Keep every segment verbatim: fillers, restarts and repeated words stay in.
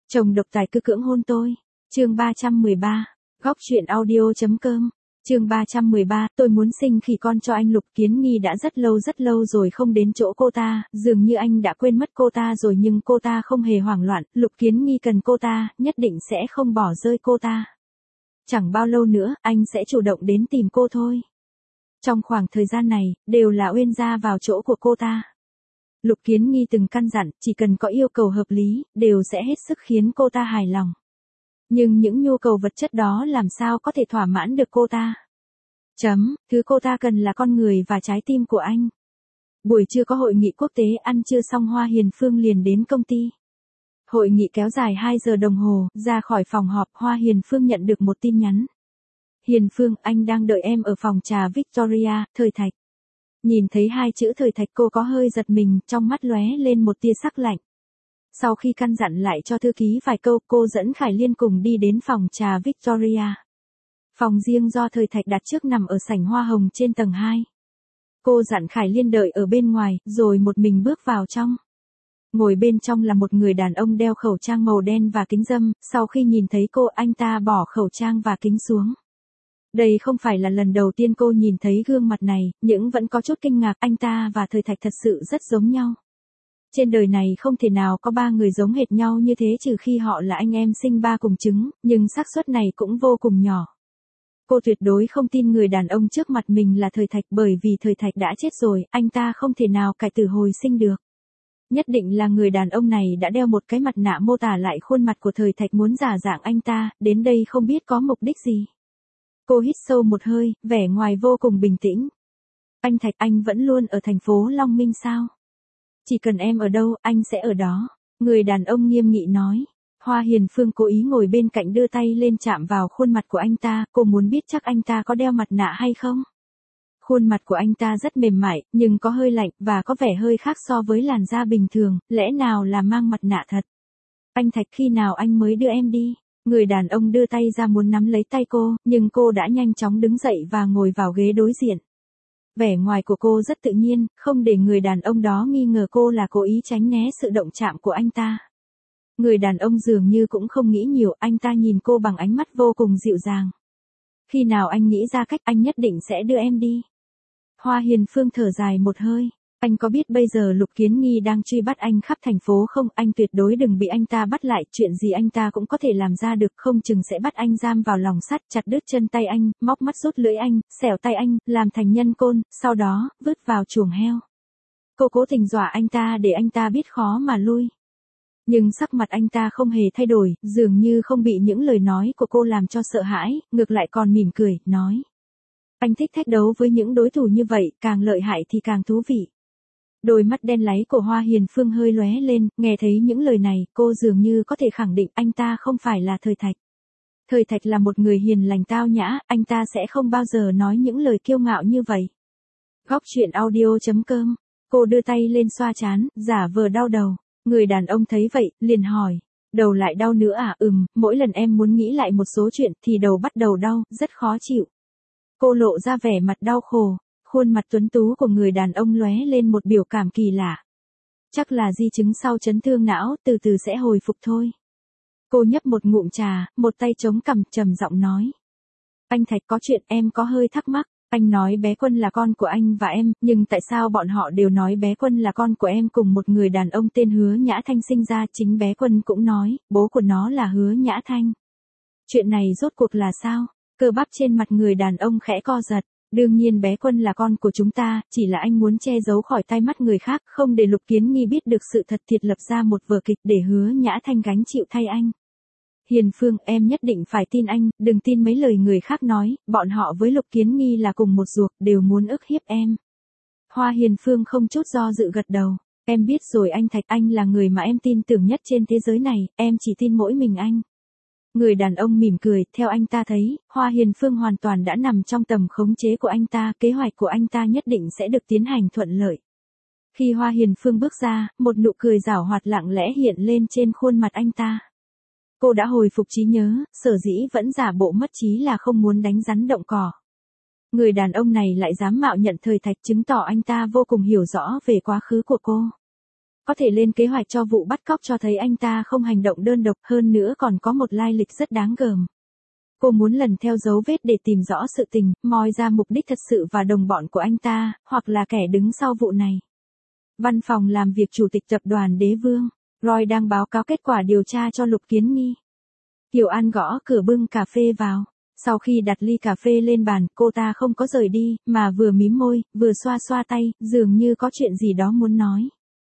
Chồng độc tài cứ cưỡng hôn tôi. Chương ba trăm mười ba. Góc truyện audio.com. Chương ba trăm mười ba, tôi muốn sinh khỉ con cho anh. Lục Kiến Nghi đã rất lâu rất lâu rồi không đến chỗ cô ta, dường như anh đã quên mất cô ta rồi, nhưng cô ta không hề hoảng loạn. Lục Kiến Nghi cần cô ta, nhất định sẽ không bỏ rơi cô ta. Chẳng bao lâu nữa, anh sẽ chủ động đến tìm cô thôi. Trong khoảng thời gian này, đều là Uyên ra vào chỗ của cô ta. Lục Kiến Nghi từng căn dặn, chỉ cần có yêu cầu hợp lý, đều sẽ hết sức khiến cô ta hài lòng. Nhưng những nhu cầu vật chất đó làm sao có thể thỏa mãn được cô ta. Chấm, thứ cô ta cần là con người và trái tim của anh. Buổi trưa có hội nghị quốc tế, ăn trưa xong Hoa Hiền Phương liền đến công ty. Hội nghị kéo dài hai giờ đồng hồ, ra khỏi phòng họp, Hoa Hiền Phương nhận được một tin nhắn. Hiền Phương, anh đang đợi em ở phòng trà Victoria, Thời Thạch. Nhìn thấy hai chữ Thời Thạch, cô có hơi giật mình, trong mắt lóe lên một tia sắc lạnh. Sau khi căn dặn lại cho thư ký vài câu, cô dẫn Khải Liên cùng đi đến phòng trà Victoria. Phòng riêng do Thời Thạch đặt trước nằm ở sảnh hoa hồng trên tầng hai. Cô dặn Khải Liên đợi ở bên ngoài, rồi một mình bước vào trong. Ngồi bên trong là một người đàn ông đeo khẩu trang màu đen và kính râm, sau khi nhìn thấy cô, anh ta bỏ khẩu trang và kính xuống. Đây không phải là lần đầu tiên cô nhìn thấy gương mặt này, nhưng vẫn có chút kinh ngạc, anh ta và Thời Thạch thật sự rất giống nhau. Trên đời này không thể nào có ba người giống hệt nhau như thế trừ khi họ là anh em sinh ba cùng trứng, nhưng xác suất này cũng vô cùng nhỏ. Cô tuyệt đối không tin người đàn ông trước mặt mình là Thời Thạch, bởi vì Thời Thạch đã chết rồi, anh ta không thể nào cải tử hồi sinh được. Nhất định là người đàn ông này đã đeo một cái mặt nạ mô tả lại khuôn mặt của Thời Thạch, muốn giả dạng anh ta, đến đây không biết có mục đích gì. Cô hít sâu một hơi, vẻ ngoài vô cùng bình tĩnh. Anh Thạch, anh vẫn luôn ở thành phố Long Minh sao? Chỉ cần em ở đâu, anh sẽ ở đó. Người đàn ông nghiêm nghị nói. Hoa Hiền Phương cố ý ngồi bên cạnh đưa tay lên chạm vào khuôn mặt của anh ta, cô muốn biết chắc anh ta có đeo mặt nạ hay không. Khuôn mặt của anh ta rất mềm mại, nhưng có hơi lạnh, và có vẻ hơi khác so với làn da bình thường, lẽ nào là mang mặt nạ thật. Anh Thạch, khi nào anh mới đưa em đi? Người đàn ông đưa tay ra muốn nắm lấy tay cô, nhưng cô đã nhanh chóng đứng dậy và ngồi vào ghế đối diện. Vẻ ngoài của cô rất tự nhiên, không để người đàn ông đó nghi ngờ cô là cố ý tránh né sự động chạm của anh ta. Người đàn ông dường như cũng không nghĩ nhiều, anh ta nhìn cô bằng ánh mắt vô cùng dịu dàng. Khi nào anh nghĩ ra cách, anh nhất định sẽ đưa em đi. Hoa Hiền Phương thở dài một hơi. Anh có biết bây giờ Lục Kiến Nghi đang truy bắt anh khắp thành phố không? Anh tuyệt đối đừng bị anh ta bắt lại, chuyện gì anh ta cũng có thể làm ra được, không chừng sẽ bắt anh giam vào lòng sắt, chặt đứt chân tay anh, móc mắt rút lưỡi anh, xẻo tay anh, làm thành nhân côn, sau đó, vứt vào chuồng heo. Cô cố tình dọa anh ta để anh ta biết khó mà lui. Nhưng sắc mặt anh ta không hề thay đổi, dường như không bị những lời nói của cô làm cho sợ hãi, ngược lại còn mỉm cười, nói. Anh thích thách đấu với những đối thủ như vậy, càng lợi hại thì càng thú vị. Đôi mắt đen láy của Hoa Hiền Phương hơi lóe lên, nghe thấy những lời này, cô dường như có thể khẳng định anh ta không phải là Thời Thạch. Thời Thạch là một người hiền lành tao nhã, anh ta sẽ không bao giờ nói những lời kiêu ngạo như vậy. Góc truyện audio.com. Cô đưa tay lên xoa trán, giả vờ đau đầu. Người đàn ông thấy vậy, liền hỏi. Đầu lại đau nữa à? Ừm, mỗi lần em muốn nghĩ lại một số chuyện thì đầu bắt đầu đau, rất khó chịu. Cô lộ ra vẻ mặt đau khổ. Khuôn mặt tuấn tú của người đàn ông lóe lên một biểu cảm kỳ lạ. Chắc là di chứng sau chấn thương não, từ từ sẽ hồi phục thôi. Cô nhấp một ngụm trà, một tay chống cằm, trầm giọng nói. Anh Thạch, có chuyện em có hơi thắc mắc. Anh nói bé Quân là con của anh và em, nhưng tại sao bọn họ đều nói bé Quân là con của em cùng một người đàn ông tên Hứa Nhã Thanh sinh ra? Chính bé Quân cũng nói, bố của nó là Hứa Nhã Thanh. Chuyện này rốt cuộc là sao? Cơ bắp trên mặt người đàn ông khẽ co giật. Đương nhiên bé Quân là con của chúng ta, chỉ là anh muốn che giấu khỏi tai mắt người khác, không để Lục Kiến Nghi biết được sự thật, thiệt lập ra một vở kịch để Hứa Nhã Thanh gánh chịu thay anh. Hiền Phương, em nhất định phải tin anh, đừng tin mấy lời người khác nói, bọn họ với Lục Kiến Nghi là cùng một ruột, đều muốn ức hiếp em. Hoa Hiền Phương không chút do dự gật đầu. Em biết rồi anh Thạch, anh là người mà em tin tưởng nhất trên thế giới này, em chỉ tin mỗi mình anh. Người đàn ông mỉm cười, theo anh ta thấy, Hoa Hiền Phương hoàn toàn đã nằm trong tầm khống chế của anh ta, kế hoạch của anh ta nhất định sẽ được tiến hành thuận lợi. Khi Hoa Hiền Phương bước ra, một nụ cười giảo hoạt lặng lẽ hiện lên trên khuôn mặt anh ta. Cô đã hồi phục trí nhớ, sở dĩ vẫn giả bộ mất trí là không muốn đánh rắn động cỏ. Người đàn ông này lại dám mạo nhận Thời Thạch, chứng tỏ anh ta vô cùng hiểu rõ về quá khứ của cô. Có thể lên kế hoạch cho vụ bắt cóc cho thấy anh ta không hành động đơn độc, hơn nữa còn có một lai lịch rất đáng gờm. Cô muốn lần theo dấu vết để tìm rõ sự tình, moi ra mục đích thật sự và đồng bọn của anh ta, hoặc là kẻ đứng sau vụ này. Văn phòng làm việc chủ tịch tập đoàn Đế Vương, Roy đang báo cáo kết quả điều tra cho Lục Kiến Nghi. Kiều An gõ cửa bưng cà phê vào. Sau khi đặt ly cà phê lên bàn, cô ta không có rời đi, mà vừa mím môi, vừa xoa xoa tay, dường như có chuyện gì đó muốn nói.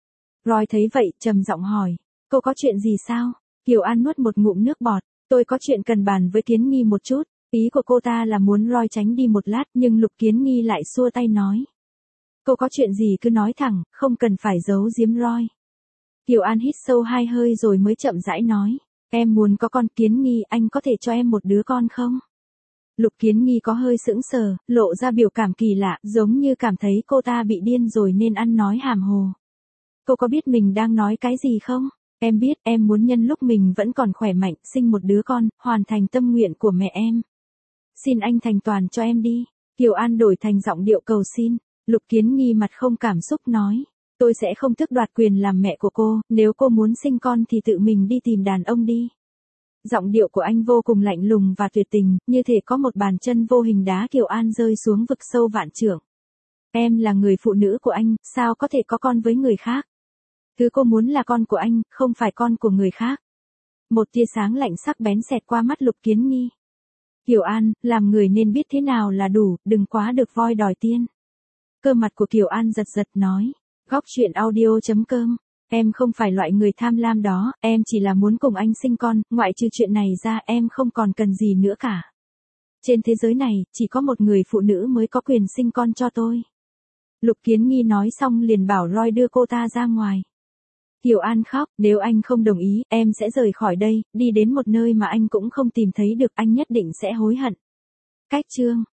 Roy thấy vậy, trầm giọng hỏi, cô có chuyện gì sao? Kiều An nuốt một ngụm nước bọt, tôi có chuyện cần bàn với Kiến Nghi một chút. Ý của cô ta là muốn Roy tránh đi một lát, nhưng Lục Kiến Nghi lại xua tay nói. Cô có chuyện gì cứ nói thẳng, không cần phải giấu giếm Roy. Kiều An hít sâu hai hơi rồi mới chậm rãi nói, em muốn có con. Kiến Nghi, anh có thể cho em một đứa con không? Lục Kiến Nghi có hơi sững sờ, lộ ra biểu cảm kỳ lạ, giống như cảm thấy cô ta bị điên rồi nên ăn nói hàm hồ. Cô có biết mình đang nói cái gì không? Em biết, em muốn nhân lúc mình vẫn còn khỏe mạnh, sinh một đứa con, hoàn thành tâm nguyện của mẹ em. Xin anh thành toàn cho em đi. Kiều An đổi thành giọng điệu cầu xin. Lục Kiến Nghi mặt không cảm xúc nói, tôi sẽ không tước đoạt quyền làm mẹ của cô, nếu cô muốn sinh con thì tự mình đi tìm đàn ông đi. Giọng điệu của anh vô cùng lạnh lùng và tuyệt tình, như thể có một bàn chân vô hình đá Kiều An rơi xuống vực sâu vạn trượng. Em là người phụ nữ của anh, sao có thể có con với người khác? Thứ cô muốn là con của anh, không phải con của người khác. Một tia sáng lạnh sắc bén xẹt qua mắt Lục Kiến Nghi. Kiều An, làm người nên biết thế nào là đủ, đừng quá được voi đòi tiên. Cơ mặt của Kiều An giật giật nói, góc truyện audio chấm com. Em không phải loại người tham lam đó, em chỉ là muốn cùng anh sinh con, ngoại trừ chuyện này ra em không còn cần gì nữa cả. Trên thế giới này, chỉ có một người phụ nữ mới có quyền sinh con cho tôi. Lục Kiến Nghi nói xong liền bảo Roy đưa cô ta ra ngoài. Kiều An khóc, nếu anh không đồng ý, em sẽ rời khỏi đây, đi đến một nơi mà anh cũng không tìm thấy được, anh nhất định sẽ hối hận. Cách chương